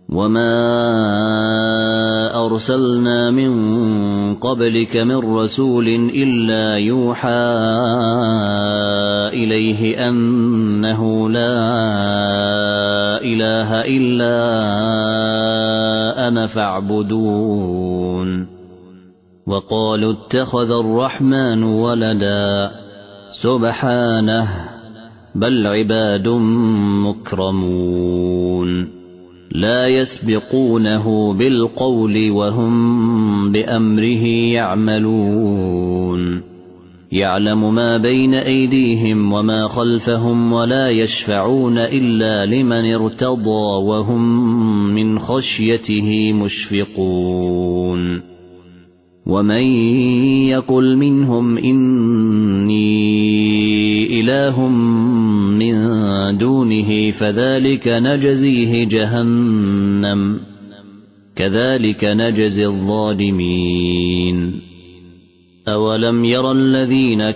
وما أرسلنا من قبلك من رسول إلا يوحى إليه أنه لا إله إلا أنا فاعبدون وقالوا اتخذ الرحمن ولدا سبحانه بل عباد مكرمون لا يسبقونه بالقول وهم بأمره يعملون يعلم ما بين أيديهم وما خلفهم ولا يشفعون إلا لمن ارتضى وهم من خشيته مشفقون ومن يقل منهم إني إله من دونه فذلك نجزيه جهنم كذلك نجزي الظالمين أولم ير الذين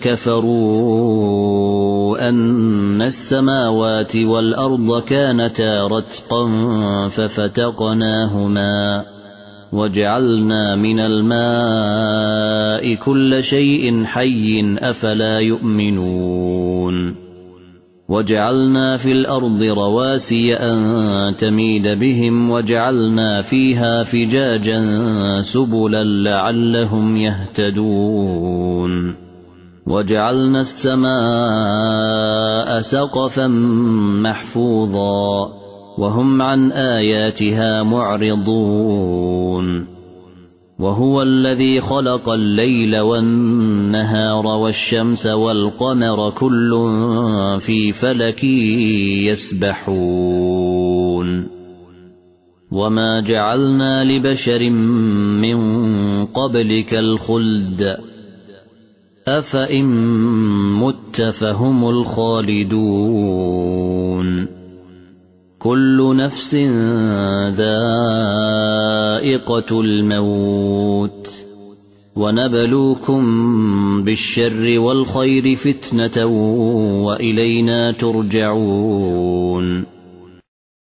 كفروا أن السماوات والأرض كانتا رتقا ففتقناهما وجعلنا من الماء كل شيء حي أفلا يؤمنون وجعلنا في الأرض رواسي أن تميد بهم وجعلنا فيها فجاجا سبلا لعلهم يهتدون وجعلنا السماء سقفا محفوظا وهم عن آياتها معرضون وهو الذي خلق الليل والنهار والشمس والقمر كل في فلك يسبحون وما جعلنا لبشر من قبلك الخلد أفإن مت فهم الخالدون كل نفس ذائقة الموت ونبلوكم بالشر والخير فتنة وإلينا ترجعون